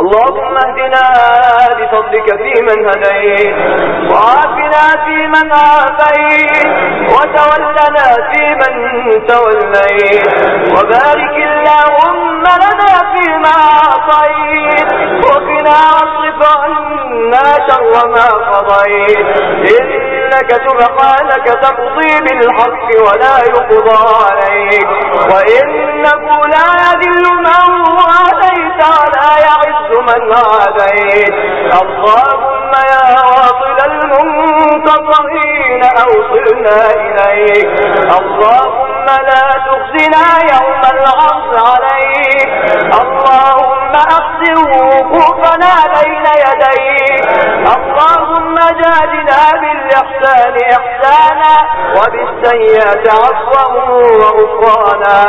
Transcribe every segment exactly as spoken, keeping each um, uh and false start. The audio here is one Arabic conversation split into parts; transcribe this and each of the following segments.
اللهم اهدنا بفضلك فيمن هديت، وعافنا فيمن عافيت، وتولنا فيمن توليت، وبارك اللهم لنا فيما أعطيت، وقنا واصرف عنا شر ما قضيت، إنك سبحانك تقضي بالحق ولا يقضى عليك، وإنه لا يذل من واليت ولا يعز من عاديت. اللهم يا واصل المنقطعين أوصلنا إليك، اللهم لا تخزنا يوم العرض عليك، اللهم أحسن وقوفنا بين يديك، اللهم جادنا بالإحسان إحسانا وبالسيئة عفوا وغفرانا.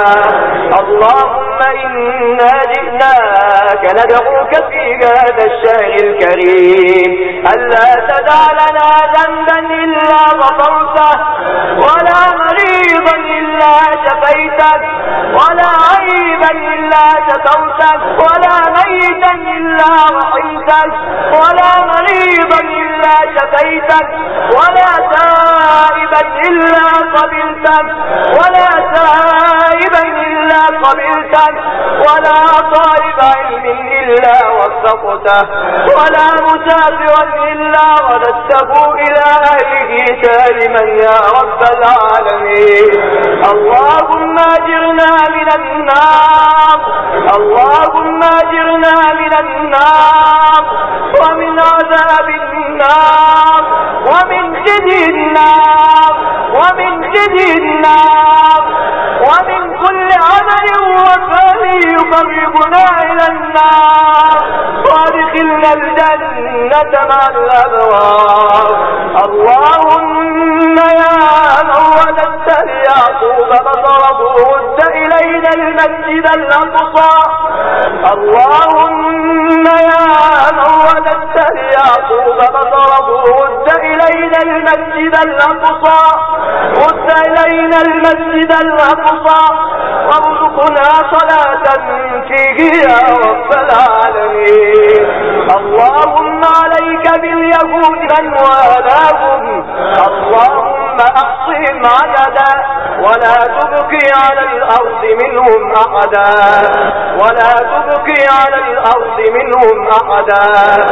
اللهم إنا جئناك ندعوك في هذا الشهر الكريم ألا تدع لنا ذنبا إلا غفرته، ولا مريضا إلا شفيته، ولا عيبا إلا سترته، ولا ميتا إلا رحمته، ولا مريضا إلا شفيته، ولا تائبا إلا قبلته، ولا تائبا إلا قبلته، ولا طالب علم إلا وفقته، ولا مسافرا إلا رددته إلى أهله سالما يا رب العالمين. اللهم أجرنا من النار، اللهم أجرنا من النار ومن عذاب النار ومن خزي النار ومن خزي النار ومن كل عمل وفعل يقربنا إلى النار، وادخلنا الجنة مع الأبرار. اللهم يا من رددت ليعقوب بصره رد إلينا المسجد الأقصى، اللهم يا من رددت ليعقوب بصره رد إلينا المسجد الأقصى، رد إلينا المسجد الأقصى، وارزقنا صلاة فيه يا رب العالمين. اللهم عليك باليهود من والاهم، اللهم أحصهم عددا ولا تبقي على الأرض منهم أحدا، ولا تبقي على الأرض منهم أحدا.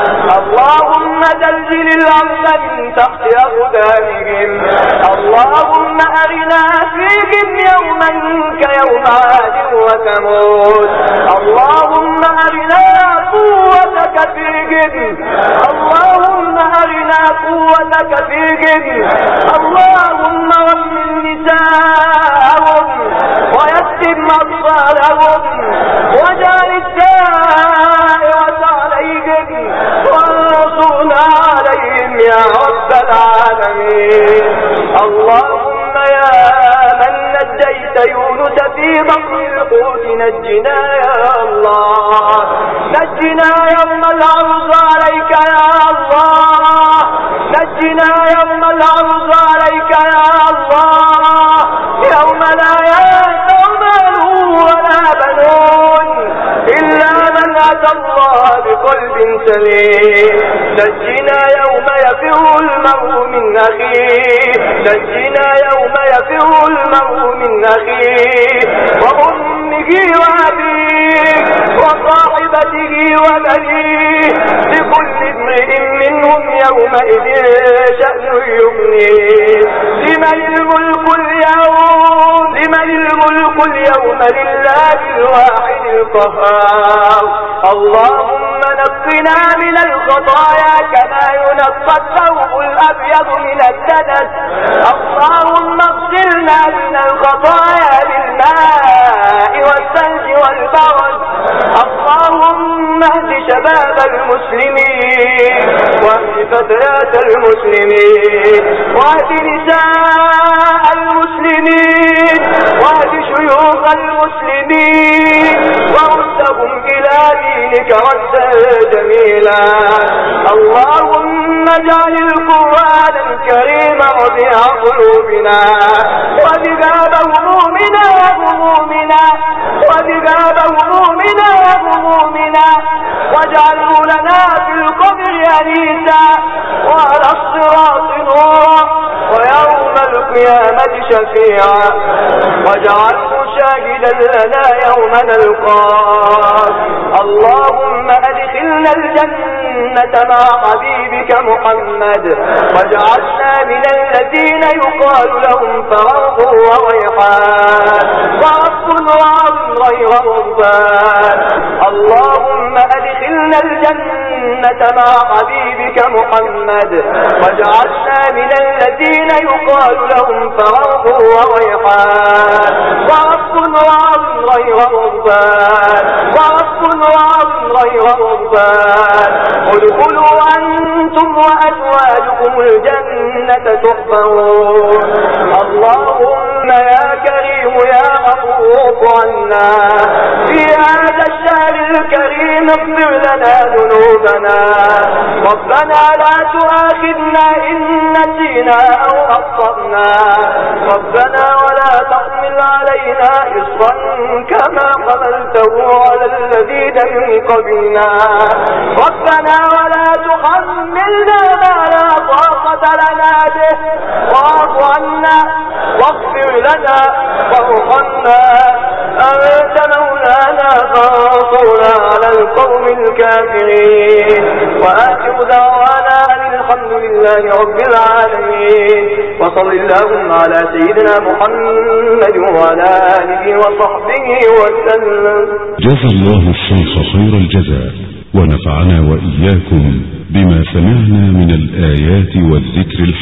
اللهم زلزل الأرض من تحت أقدامهم، اللهم أرنا فيهم يوما كيوم عاد وثمود، اللهم أرنا قوتك فيهم، اللهم أرنا قوتك فيهم، اللهم رمم نساءهم ويتم أطفالهم وجعل الدائرة عليهم وانصرنا عليهم يا رب العالمين. اللهم يا من نجيت يونس في بطن الحوت نجنا يا الله، نجنا يوم العرض عليك يا الله، نجنا يوم العرض عليك يا الله، يوم لا ينفع مال ولا بنون إلا من أتى الله بقلب سليم. نجنا يوم يفر المرء من أخيه، نجنا يوم يفر المرء من أخيه وأمه وأبيه وصاحبته وبنيه، لكل امرئ منهم يومئذ شأن يغنيه. لمن الملك اليوم، لمن الملك اليوم لله الواحد القهار. اللهم نقنا من الخطايا كما ينقى الثوب الأبيض من الدنس، اللهم اغسلنا من الخطايا بالماء والثلج والبرد. اللهم اهد شباب المسلمين واهد فتيات المسلمين واهد نساء المسلمين واهد شيوخ المسلمين وردهم إلى دينك ردا جميلا. اللهم اجعل القرآن الكريم ربيع قلوبنا وذهاب همومنا وغمومنا وذهاب همومنا وغمومنا واجعله لنا في القبر أنيسا وعلى الصراط نورا ويوم القيامة شفيعا واجعله شاهدا لنا يوم نلقاك. اللهم أدخلنا الجنة مع حبيبك محمد واجعلنا من الذين يقال لهم فروح وريحان ورب وعظ غير ربان. اللهم أدخلنا الجنة مع حبيبك محمد واجعلنا من الذين يقال لهم فروح وريحان ورب وعظ غير ربان ورب وعظ غير ربان. ادخلوا أنتم وأزواجكم الجنة تحبرون. اللهم يا كريم يا غفور عنا في هذا الشهر الكريم اغفر لنا ذنوبنا. ربنا لا تؤاخذنا إن نسينا أو أخطأنا. ربنا ولا تحمل علينا إصرا كما حملته على الذين من قبلنا. ربنا ولا تحملنا ما لا طاقة لنا به واعف عنا واغفر لنا وارحمنا أنت مولانا فانصرنا على القوم الكافرين. وآخر دعوانا أن الحمد لله رب العالمين وصل اللهم على سيدنا محمد وعلى آله وصحبه وسلم. جزا الله الشيخ خير الجزاء ونفعنا وإياكم بما سمعنا من الآيات والذكر الحكيم.